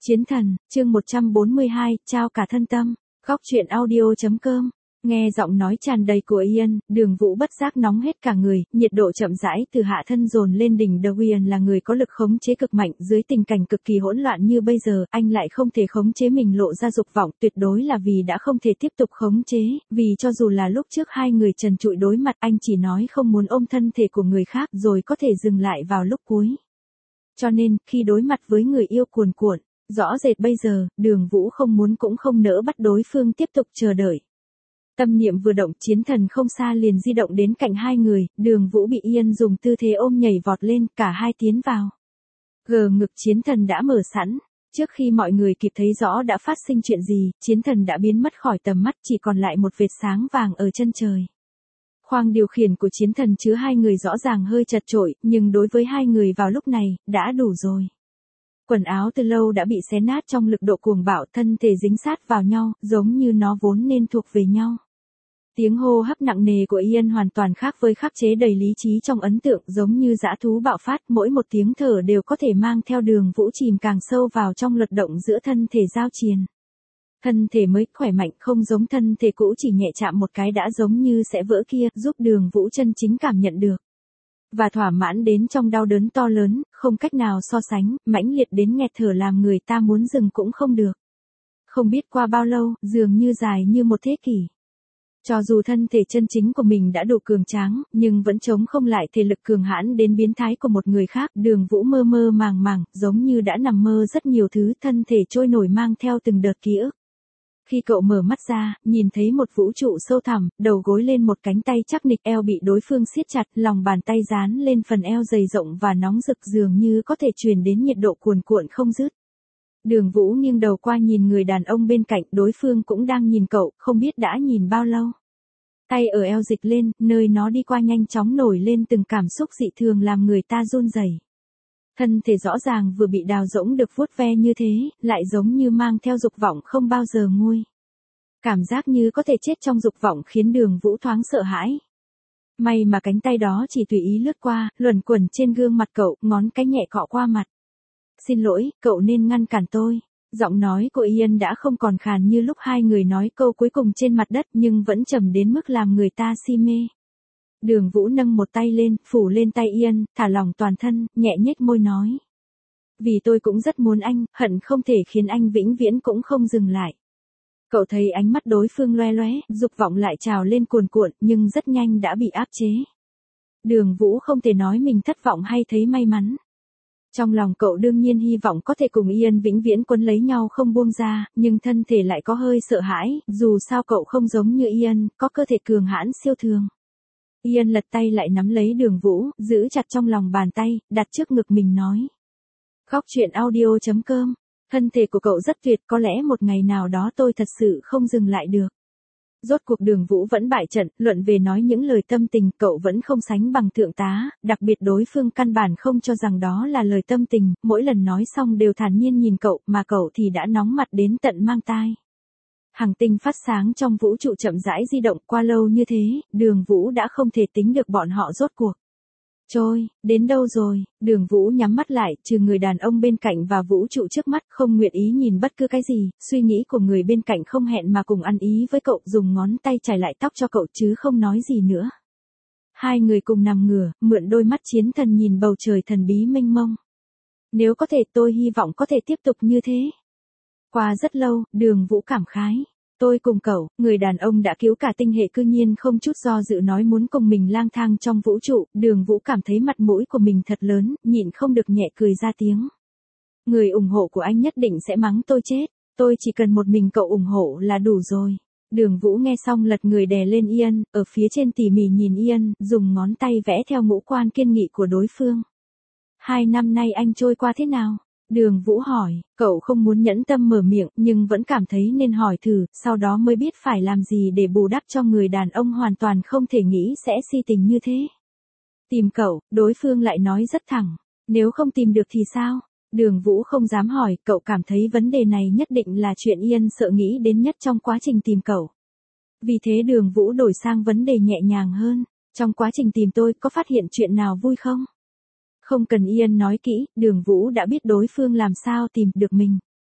Chiến thần, chương 142, trao cả thân tâm. Góc truyện audio.com. Nghe giọng nói tràn đầy của Ian, Đường Vũ bất giác nóng hết cả người, nhiệt độ chậm rãi từ hạ thân dồn lên đỉnh đầu. Ian là người có lực khống chế cực mạnh, dưới tình cảnh cực kỳ hỗn loạn như bây giờ, anh lại không thể khống chế mình lộ ra dục vọng, tuyệt đối là vì đã không thể tiếp tục khống chế, vì cho dù là lúc trước hai người trần trụi đối mặt, anh chỉ nói không muốn ôm thân thể của người khác rồi có thể dừng lại vào lúc cuối. Cho nên, khi đối mặt với người yêu cuồn cuộn, rõ rệt bây giờ, Đường Vũ không muốn cũng không nỡ bắt đối phương tiếp tục chờ đợi. Tâm niệm vừa động, Chiến thần không xa liền di động đến cạnh hai người, Đường Vũ bị Ian dùng tư thế ôm nhảy vọt lên, cả hai tiến vào. Ngực Chiến thần đã mở sẵn, trước khi mọi người kịp thấy rõ đã phát sinh chuyện gì, Chiến thần đã biến mất khỏi tầm mắt, chỉ còn lại một vệt sáng vàng ở chân trời. Khoang điều khiển của Chiến thần chứa hai người rõ ràng hơi chật chội, nhưng đối với hai người vào lúc này, đã đủ rồi. Quần áo từ lâu đã bị xé nát trong lực độ cuồng bạo, thân thể dính sát vào nhau, giống như nó vốn nên thuộc về nhau. Tiếng hô hấp nặng nề của Ian hoàn toàn khác với khắc chế đầy lý trí trong ấn tượng, giống như dã thú bạo phát, mỗi một tiếng thở đều có thể mang theo Đường Vũ chìm càng sâu vào trong luật động giữa thân thể giao triền. Thân thể mới khỏe mạnh, không giống thân thể cũ chỉ nhẹ chạm một cái đã giống như sẽ vỡ kia, giúp Đường Vũ chân chính cảm nhận được. Và thỏa mãn đến trong đau đớn to lớn, không cách nào so sánh, mãnh liệt đến nghẹt thở làm người ta muốn dừng cũng không được. Không biết qua bao lâu, dường như dài như một thế kỷ. Cho dù thân thể chân chính của mình đã đủ cường tráng, nhưng vẫn chống không lại thể lực cường hãn đến biến thái của một người khác. Đường Vũ mơ mơ màng màng, giống như đã nằm mơ rất nhiều thứ, thân thể trôi nổi mang theo từng đợt ký ức. Khi cậu mở mắt ra, nhìn thấy một vũ trụ sâu thẳm, đầu gối lên một cánh tay chắc nịch, eo bị đối phương siết chặt, lòng bàn tay dán lên phần eo dày rộng và nóng rực, dường như có thể truyền đến nhiệt độ cuồn cuộn không dứt. Đường Vũ nghiêng đầu qua nhìn người đàn ông bên cạnh, đối phương cũng đang nhìn cậu, không biết đã nhìn bao lâu. Tay ở eo dịch lên, nơi nó đi qua nhanh chóng nổi lên từng cảm xúc dị thường làm người ta run rẩy. Thân thể rõ ràng vừa bị đào rỗng được vuốt ve như thế, lại giống như mang theo dục vọng không bao giờ nguôi. Cảm giác như có thể chết trong dục vọng khiến Đường Vũ thoáng sợ hãi. May mà cánh tay đó chỉ tùy ý lướt qua, luẩn quẩn trên gương mặt cậu, ngón cái nhẹ cọ qua mặt. Xin lỗi, cậu nên ngăn cản tôi. Giọng nói của Ian đã không còn khàn như lúc hai người nói câu cuối cùng trên mặt đất, nhưng vẫn trầm đến mức làm người ta si mê. Đường Vũ nâng một tay lên, phủ lên tay Ian, thả lỏng toàn thân, nhẹ nhếch môi nói. Vì tôi cũng rất muốn anh, hận không thể khiến anh vĩnh viễn cũng không dừng lại. Cậu thấy ánh mắt đối phương loe loé, dục vọng lại trào lên cuồn cuộn, nhưng rất nhanh đã bị áp chế. Đường Vũ không thể nói mình thất vọng hay thấy may mắn. Trong lòng cậu đương nhiên hy vọng có thể cùng Ian vĩnh viễn quấn lấy nhau không buông ra, nhưng thân thể lại có hơi sợ hãi, dù sao cậu không giống như Ian, có cơ thể cường hãn siêu thường. Ian lật tay lại nắm lấy Đường Vũ, giữ chặt trong lòng bàn tay, đặt trước ngực mình nói. Góc truyện audio.com. Thân thể của cậu rất tuyệt, có lẽ một ngày nào đó tôi thật sự không dừng lại được. Rốt cuộc Đường Vũ vẫn bại trận, luận về nói những lời tâm tình, cậu vẫn không sánh bằng thượng tá, đặc biệt đối phương căn bản không cho rằng đó là lời tâm tình, mỗi lần nói xong đều thản nhiên nhìn cậu, mà cậu thì đã nóng mặt đến tận mang tai. Hành tinh phát sáng trong vũ trụ chậm rãi di động, qua lâu như thế, Đường Vũ đã không thể tính được bọn họ rốt cuộc. Trôi, đến đâu rồi? Đường Vũ nhắm mắt lại, trừ người đàn ông bên cạnh và vũ trụ trước mắt, không nguyện ý nhìn bất cứ cái gì, suy nghĩ của người bên cạnh không hẹn mà cùng ăn ý với cậu, dùng ngón tay chải lại tóc cho cậu chứ không nói gì nữa. Hai người cùng nằm ngửa, mượn đôi mắt Chiến thần nhìn bầu trời thần bí mênh mông. Nếu có thể tôi hy vọng có thể tiếp tục như thế. Qua rất lâu, Đường Vũ cảm khái. Tôi cùng cậu, người đàn ông đã cứu cả tinh hệ cư nhiên không chút do dự nói muốn cùng mình lang thang trong vũ trụ, Đường Vũ cảm thấy mặt mũi của mình thật lớn, nhịn không được nhẹ cười ra tiếng. Người ủng hộ của anh nhất định sẽ mắng tôi chết, tôi chỉ cần một mình cậu ủng hộ là đủ rồi. Đường Vũ nghe xong lật người đè lên Ian, ở phía trên tỉ mỉ nhìn Ian, dùng ngón tay vẽ theo ngũ quan kiên nghị của đối phương. 2 năm nay anh trôi qua thế nào? Đường Vũ hỏi, cậu không muốn nhẫn tâm mở miệng nhưng vẫn cảm thấy nên hỏi thử, sau đó mới biết phải làm gì để bù đắp cho người đàn ông hoàn toàn không thể nghĩ sẽ si tình như thế. Tìm cậu, đối phương lại nói rất thẳng, nếu không tìm được thì sao? Đường Vũ không dám hỏi, cậu cảm thấy vấn đề này nhất định là chuyện Ian sợ nghĩ đến nhất trong quá trình tìm cậu. Vì thế Đường Vũ đổi sang vấn đề nhẹ nhàng hơn, trong quá trình tìm tôi có phát hiện chuyện nào vui không? Không cần Ian nói kỹ, Đường Vũ đã biết đối phương làm sao tìm được mình.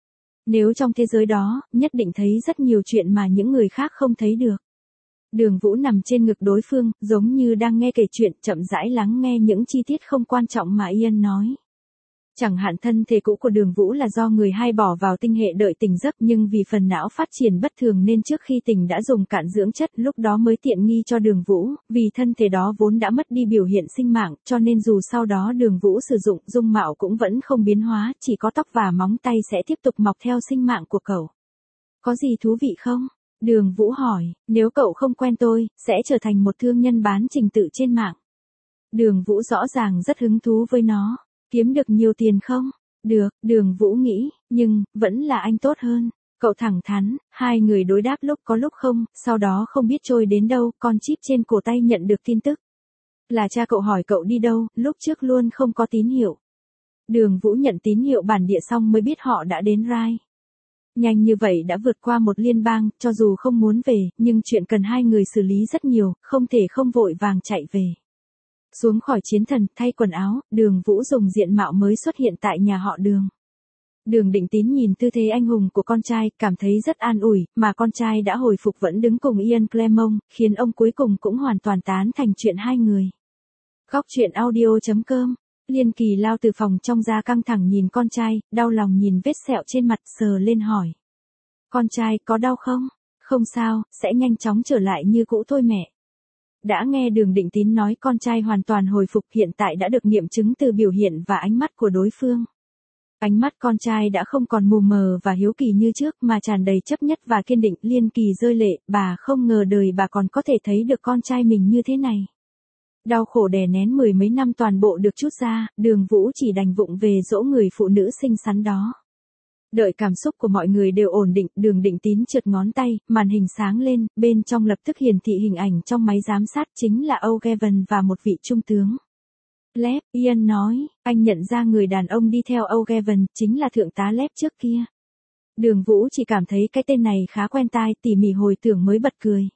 Nếu trong thế giới đó, nhất định thấy rất nhiều chuyện mà những người khác không thấy được. Đường Vũ nằm trên ngực đối phương, giống như đang nghe kể chuyện, chậm rãi lắng nghe những chi tiết không quan trọng mà Ian nói. Chẳng hạn thân thể cũ của Đường Vũ là do người hay bỏ vào tinh hệ đợi tỉnh giấc, nhưng vì phần não phát triển bất thường nên trước khi tỉnh đã dùng cạn dưỡng chất, lúc đó mới tiện nghi cho Đường Vũ, vì thân thể đó vốn đã mất đi biểu hiện sinh mạng, cho nên dù sau đó Đường Vũ sử dụng, dung mạo cũng vẫn không biến hóa, chỉ có tóc và móng tay sẽ tiếp tục mọc theo sinh mạng của cậu. Có gì thú vị không? Đường Vũ hỏi, nếu cậu không quen tôi, sẽ trở thành một thương nhân bán trình tự trên mạng. Đường Vũ rõ ràng rất hứng thú với nó. Kiếm được nhiều tiền không? Được, Đường Vũ nghĩ, nhưng, vẫn là anh tốt hơn. Cậu thẳng thắn, hai người đối đáp lúc có lúc không, sau đó không biết trôi đến đâu, con chip trên cổ tay nhận được tin tức. Là cha cậu hỏi cậu đi đâu, lúc trước luôn không có tín hiệu. Đường Vũ nhận tín hiệu bản địa xong mới biết họ đã đến Rai. Nhanh như vậy đã vượt qua một liên bang, cho dù không muốn về, nhưng chuyện cần hai người xử lý rất nhiều, không thể không vội vàng chạy về. Xuống khỏi chiến thần, thay quần áo, Đường Vũ dùng diện mạo mới xuất hiện tại nhà họ Đường. Đường Định Tín nhìn tư thế anh hùng của con trai, cảm thấy rất an ủi, mà con trai đã hồi phục vẫn đứng cùng Ian Clemont, khiến ông cuối cùng cũng hoàn toàn tán thành chuyện hai người. Góc truyện audio.com. Liên Kỳ lao từ phòng trong ra căng thẳng nhìn con trai, đau lòng nhìn vết sẹo trên mặt, sờ lên hỏi. Con trai có đau không? Không sao, sẽ nhanh chóng trở lại như cũ thôi mẹ. Đã nghe Đường Định Tín nói con trai hoàn toàn hồi phục, hiện tại đã được nghiệm chứng từ biểu hiện và ánh mắt của đối phương. Ánh mắt con trai đã không còn mù mờ và hiếu kỳ như trước mà tràn đầy chấp nhất và kiên định. Liên Kỳ rơi lệ, bà không ngờ đời bà còn có thể thấy được con trai mình như thế này. Đau khổ đè nén mười mấy năm toàn bộ được trút ra, Đường Vũ chỉ đành vụng về dỗ người phụ nữ xinh xắn đó. Đợi cảm xúc của mọi người đều ổn định, Đường Định Tín trượt ngón tay, màn hình sáng lên, bên trong lập tức hiển thị hình ảnh trong máy giám sát chính là O'Gavin và một vị trung tướng. Lép, Ian nói, anh nhận ra người đàn ông đi theo O'Gavin, chính là thượng tá Lép trước kia. Đường Vũ chỉ cảm thấy cái tên này khá quen tai, tỉ mỉ hồi tưởng mới bật cười.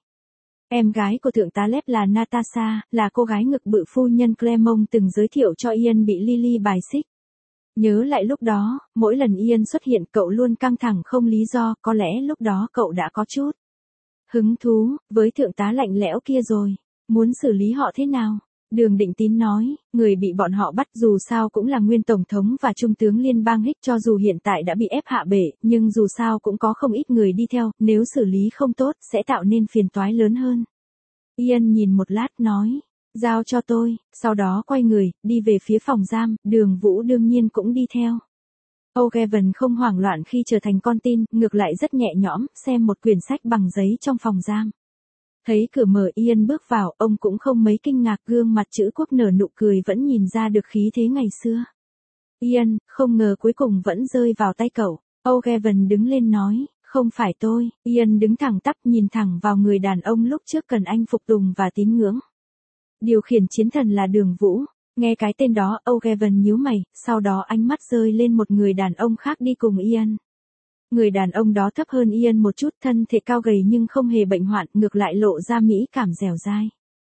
Em gái của thượng tá Lép là Natasha, là cô gái ngực bự phu nhân Clemont từng giới thiệu cho Ian bị Lily bài xích. Nhớ lại lúc đó, mỗi lần Ian xuất hiện cậu luôn căng thẳng không lý do, có lẽ lúc đó cậu đã có chút hứng thú với thượng tá lạnh lẽo kia rồi. Muốn xử lý họ thế nào? Đường Định Tín nói, người bị bọn họ bắt dù sao cũng là nguyên tổng thống và trung tướng liên bang Hích, cho dù hiện tại đã bị ép hạ bệ, nhưng dù sao cũng có không ít người đi theo, nếu xử lý không tốt sẽ tạo nên phiền toái lớn hơn. Ian nhìn một lát nói, giao cho tôi, sau đó quay người, đi về phía phòng giam, Đường Vũ đương nhiên cũng đi theo. O'Gavin không hoảng loạn khi trở thành con tin, ngược lại rất nhẹ nhõm, xem một quyển sách bằng giấy trong phòng giam. Thấy cửa mở Ian bước vào, ông cũng không mấy kinh ngạc, gương mặt chữ quốc nở nụ cười vẫn nhìn ra được khí thế ngày xưa. Ian, không ngờ cuối cùng vẫn rơi vào tay cậu. O'Gavin đứng lên nói, không phải tôi. Ian đứng thẳng tắp nhìn thẳng vào người đàn ông lúc trước cần anh phục tùng và tín ngưỡng. Điều khiển chiến thần là Đường Vũ. Nghe cái tên đó, O'Gavin nhíu mày, sau đó ánh mắt rơi lên một người đàn ông khác đi cùng Ian. Người đàn ông đó thấp hơn Ian một chút, thân thể cao gầy nhưng không hề bệnh hoạn, ngược lại lộ ra mỹ cảm dẻo dai.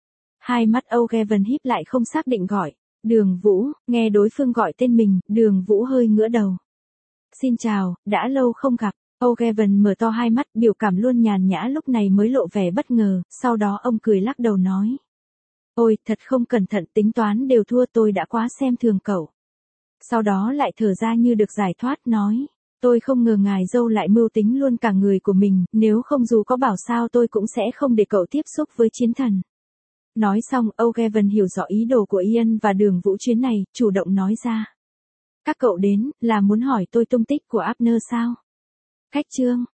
Hai mắt O'Gavin híp lại không xác định gọi. Đường Vũ, nghe đối phương gọi tên mình, Đường Vũ hơi ngửa đầu. Xin chào, đã lâu không gặp. O'Gavin mở to hai mắt, biểu cảm luôn nhàn nhã lúc này mới lộ vẻ bất ngờ, sau đó ông cười lắc đầu nói. Ôi, thật không cẩn thận, tính toán đều thua, tôi đã quá xem thường cậu. Sau đó lại thở ra như được giải thoát, nói. Tôi không ngờ ngài dâu lại mưu tính luôn cả người của mình, nếu không dù có bảo sao tôi cũng sẽ không để cậu tiếp xúc với chiến thần. Nói xong, O'Gavin hiểu rõ ý đồ của Ian và Đường Vũ chuyến này, chủ động nói ra. Các cậu đến, là muốn hỏi tôi tung tích của Abner sao? Cách chương.